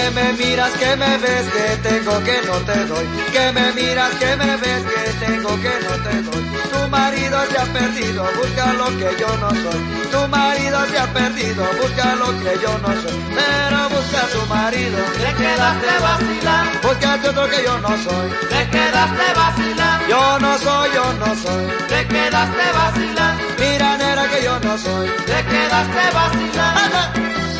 Que me miras, que me ves, que tengo que no te doy. Que me miras, que me ves, que tengo que no te doy. Tu marido se ha perdido, busca lo que yo no soy. Tu marido se ha perdido, busca lo que yo no soy. Pero busca tu marido, te quedaste vacilando. Búscate otro que yo no soy. Te quedaste vacilando. Yo no soy, yo no soy. Te quedaste vacilando. Mira, nera, que yo no soy. Te quedaste vacilando. ¡Anda!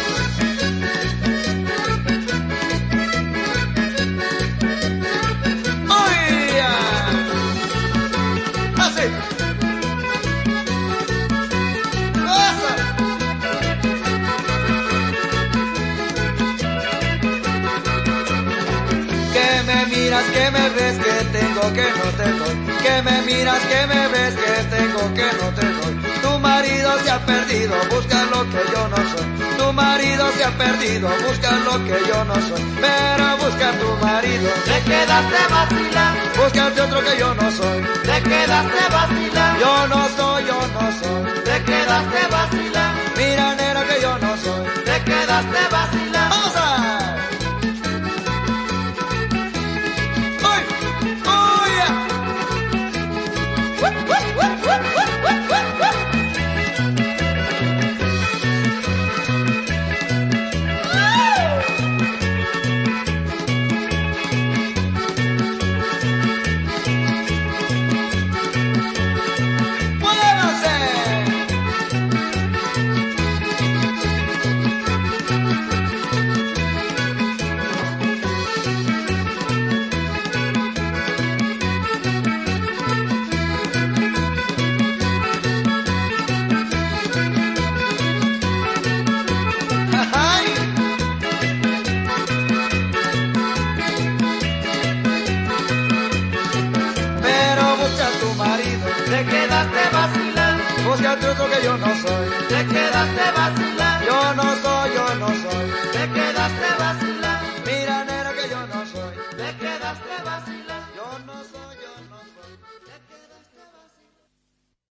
Que me miras, que me ves, que tengo que no te doy. Que me miras, que me ves, que tengo que no te doy. Tu marido se ha perdido, busca lo que yo no soy. Tu marido se ha perdido, busca lo que yo no soy. Pero busca tu marido, te quedaste vacilando. Búscate otro que yo no soy. Te quedaste vacilando. Yo no soy, yo no soy. Te quedaste vacilando. Mira, nena, que yo no soy. Te quedaste vacilando.